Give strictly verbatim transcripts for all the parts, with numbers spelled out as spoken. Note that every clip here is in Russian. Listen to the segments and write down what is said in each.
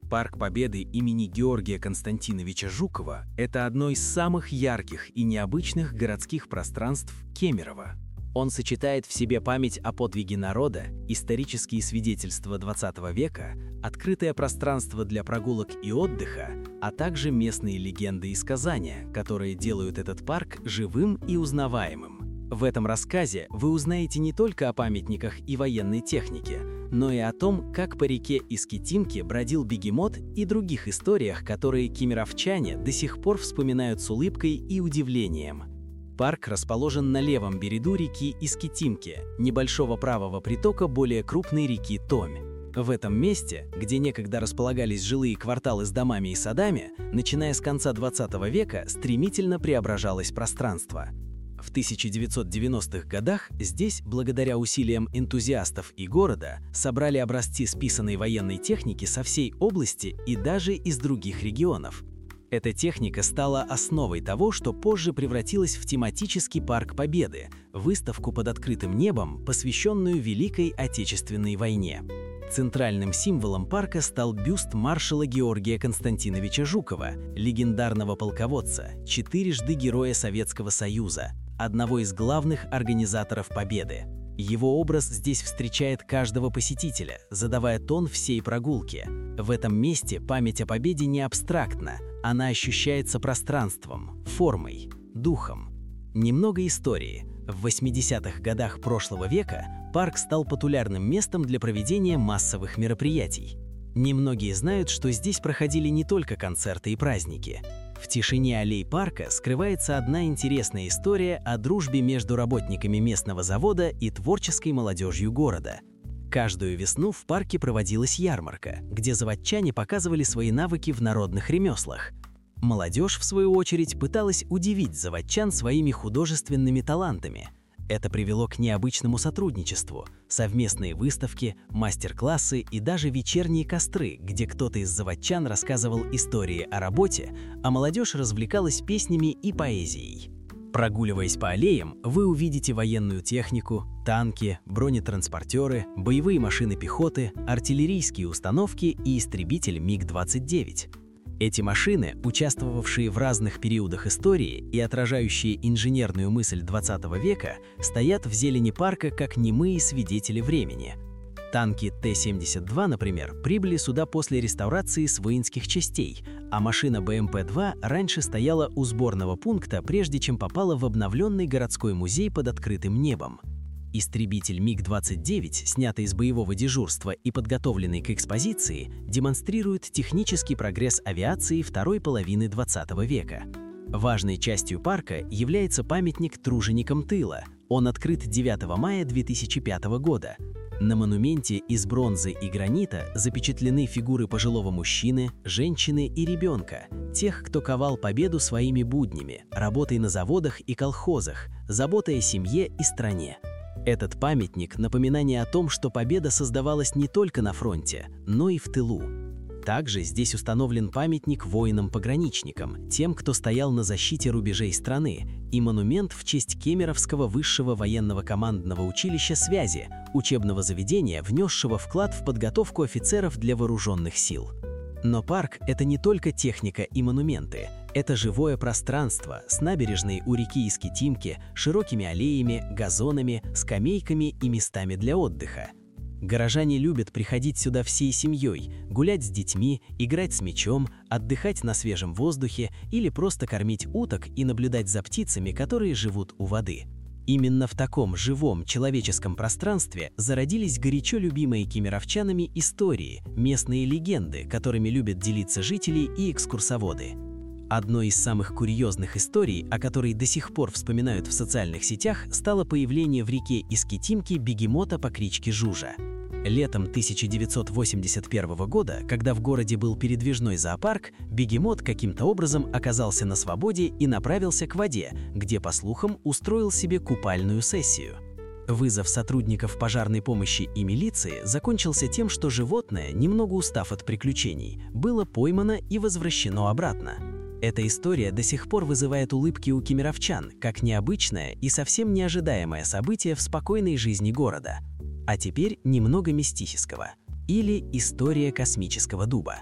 Парк Победы имени Георгия Константиновича Жукова – это одно из самых ярких и необычных городских пространств Кемерово. Он сочетает в себе память о подвиге народа, исторические свидетельства двадцатого века, открытое пространство для прогулок и отдыха, а также местные легенды и сказания, которые делают этот парк живым и узнаваемым. В этом рассказе вы узнаете не только о памятниках и военной технике, но и о том, как по реке Искитимке бродил бегемот и других историях, которые кемеровчане до сих пор вспоминают с улыбкой и удивлением. Парк расположен на левом берегу реки Искитимки, небольшого правого притока более крупной реки Томь. В этом месте, где некогда располагались жилые кварталы с домами и садами, начиная с конца двадцатого века стремительно преображалось пространство. В тысяча девятьсот девяностых годах здесь, благодаря усилиям энтузиастов и города, собрали образцы списанной военной техники со всей области и даже из других регионов. Эта техника стала основой того, что позже превратилась в тематический парк Победы, выставку под открытым небом, посвященную Великой Отечественной войне. Центральным символом парка стал бюст маршала Георгия Константиновича Жукова, легендарного полководца, четырежды Героя Советского Союза, одного из главных организаторов Победы. Его образ здесь встречает каждого посетителя, задавая тон всей прогулки. В этом месте память о Победе не абстрактна, она ощущается пространством, формой, духом. Немного истории. В восьмидесятых годах прошлого века парк стал популярным местом для проведения массовых мероприятий. Немногие знают, что здесь проходили не только концерты и праздники. В тишине аллей парка скрывается одна интересная история о дружбе между работниками местного завода и творческой молодежью города. Каждую весну в парке проводилась ярмарка, где заводчане показывали свои навыки в народных ремеслах. Молодежь, в свою очередь, пыталась удивить заводчан своими художественными талантами. Это привело к необычному сотрудничеству, совместные выставки, мастер-классы и даже вечерние костры, где кто-то из заводчан рассказывал истории о работе, а молодежь развлекалась песнями и поэзией. Прогуливаясь по аллеям, вы увидите военную технику, танки, бронетранспортеры, боевые машины пехоты, артиллерийские установки и истребитель миг двадцать девять. Эти машины, участвовавшие в разных периодах истории и отражающие инженерную мысль двадцатого века, стоят в зелени парка как немые свидетели времени. Танки Т семьдесят два, например, прибыли сюда после реставрации с воинских частей, а машина Б М П два раньше стояла у сборного пункта, прежде чем попала в обновленный городской музей под открытым небом. Истребитель миг двадцать девять, снятый из боевого дежурства и подготовленный к экспозиции, демонстрирует технический прогресс авиации второй половины двадцатого века. Важной частью парка является памятник труженикам тыла. Он открыт девятого мая две тысячи пятого года. На монументе из бронзы и гранита запечатлены фигуры пожилого мужчины, женщины и ребенка, тех, кто ковал победу своими буднями, работой на заводах и колхозах, заботой о семье и стране. Этот памятник – напоминание о том, что победа создавалась не только на фронте, но и в тылу. Также здесь установлен памятник воинам-пограничникам, тем, кто стоял на защите рубежей страны, и монумент в честь Кемеровского высшего военного командного училища связи, учебного заведения, внесшего вклад в подготовку офицеров для вооруженных сил. Но парк – это не только техника и монументы. Это живое пространство с набережной у реки Искитимки, широкими аллеями, газонами, скамейками и местами для отдыха. Горожане любят приходить сюда всей семьей, гулять с детьми, играть с мячом, отдыхать на свежем воздухе или просто кормить уток и наблюдать за птицами, которые живут у воды. Именно в таком живом человеческом пространстве зародились горячо любимые кемеровчанами истории, местные легенды, которыми любят делиться жители и экскурсоводы. Одной из самых курьезных историй, о которой до сих пор вспоминают в социальных сетях, стало появление в реке Искитимки бегемота по кличке Жужа. Летом тысяча девятьсот восемьдесят первого года, когда в городе был передвижной зоопарк, бегемот каким-то образом оказался на свободе и направился к воде, где, по слухам, устроил себе купальную сессию. Вызов сотрудников пожарной помощи и милиции закончился тем, что животное, немного устав от приключений, было поймано и возвращено обратно. Эта история до сих пор вызывает улыбки у кемеровчан, как необычное и совсем неожидаемое событие в спокойной жизни города. А теперь немного мистического. Или история космического дуба.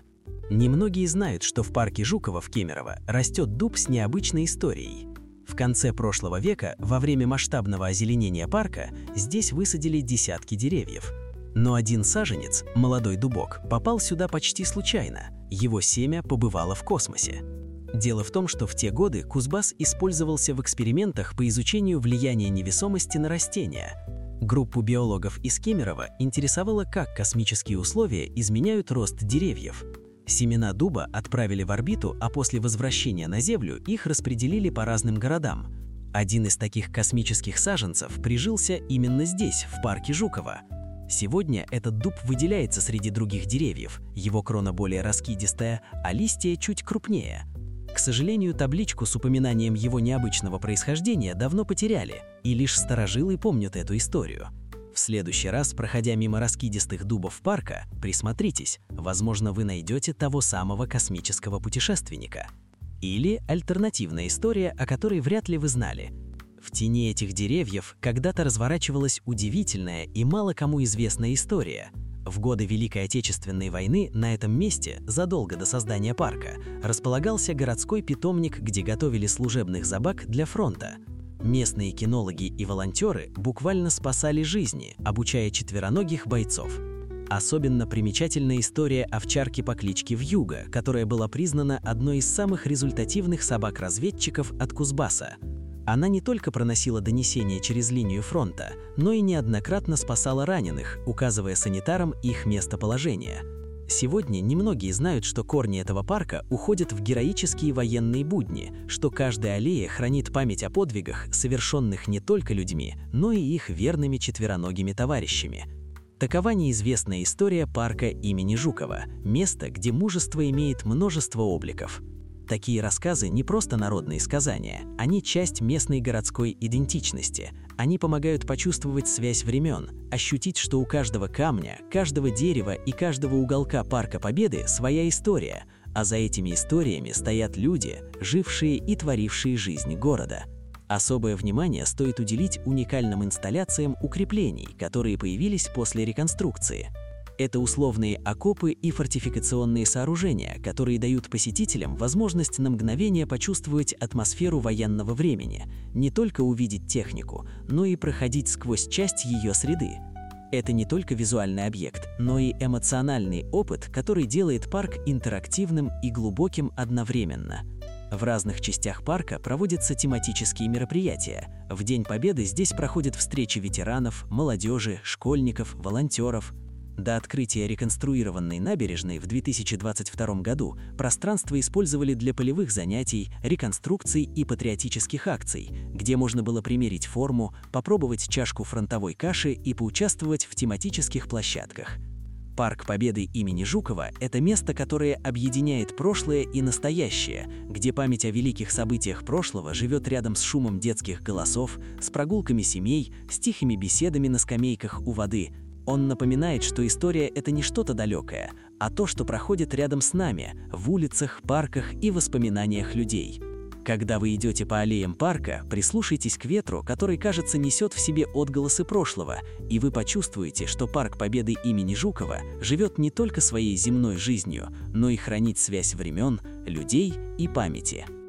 Немногие знают, что в парке Жукова в Кемерово растет дуб с необычной историей. В конце прошлого века, во время масштабного озеленения парка, здесь высадили десятки деревьев. Но один саженец, молодой дубок, попал сюда почти случайно. Его семя побывало в космосе. Дело в том, что в те годы кузбасс использовался в экспериментах по изучению влияния невесомости на растения. Группу биологов из Кемерово интересовало, как космические условия изменяют рост деревьев. Семена дуба отправили в орбиту, а после возвращения на Землю их распределили по разным городам. Один из таких космических саженцев прижился именно здесь, в парке Жукова. Сегодня этот дуб выделяется среди других деревьев, его крона более раскидистая, а листья чуть крупнее. К сожалению, табличку с упоминанием его необычного происхождения давно потеряли, и лишь старожилы помнят эту историю. В следующий раз, проходя мимо раскидистых дубов парка, присмотритесь, возможно, вы найдете того самого космического путешественника. Или альтернативная история, о которой вряд ли вы знали. В тени этих деревьев когда-то разворачивалась удивительная и мало кому известная история. В годы Великой Отечественной войны на этом месте, задолго до создания парка, располагался городской питомник, где готовили служебных собак для фронта. Местные кинологи и волонтеры буквально спасали жизни, обучая четвероногих бойцов. Особенно примечательна история овчарки по кличке Вьюга, которая была признана одной из самых результативных собак-разведчиков от Кузбасса. Она не только проносила донесения через линию фронта, но и неоднократно спасала раненых, указывая санитарам их местоположение. Сегодня немногие знают, что корни этого парка уходят в героические военные будни, что каждая аллея хранит память о подвигах, совершенных не только людьми, но и их верными четвероногими товарищами. Такова неизвестная история парка имени Жукова, место, где мужество имеет множество обликов. Такие рассказы не просто народные сказания, они часть местной городской идентичности. Они помогают почувствовать связь времен, ощутить, что у каждого камня, каждого дерева и каждого уголка Парка Победы своя история, а за этими историями стоят люди, жившие и творившие жизнь города. Особое внимание стоит уделить уникальным инсталляциям укреплений, которые появились после реконструкции. Это условные окопы и фортификационные сооружения, которые дают посетителям возможность на мгновение почувствовать атмосферу военного времени, не только увидеть технику, но и проходить сквозь часть ее среды. Это не только визуальный объект, но и эмоциональный опыт, который делает парк интерактивным и глубоким одновременно. В разных частях парка проводятся тематические мероприятия. В День Победы здесь проходят встречи ветеранов, молодежи, школьников, волонтеров. До открытия реконструированной набережной в две тысячи двадцать втором году пространство использовали для полевых занятий, реконструкций и патриотических акций, где можно было примерить форму, попробовать чашку фронтовой каши и поучаствовать в тематических площадках. Парк Победы имени Жукова – это место, которое объединяет прошлое и настоящее, где память о великих событиях прошлого живет рядом с шумом детских голосов, с прогулками семей, с тихими беседами на скамейках у воды. Он напоминает, что история – это не что-то далекое, а то, что проходит рядом с нами, в улицах, парках и воспоминаниях людей. Когда вы идете по аллеям парка, прислушайтесь к ветру, который, кажется, несет в себе отголосы прошлого, и вы почувствуете, что Парк Победы имени Жукова живет не только своей земной жизнью, но и хранит связь времен, людей и памяти.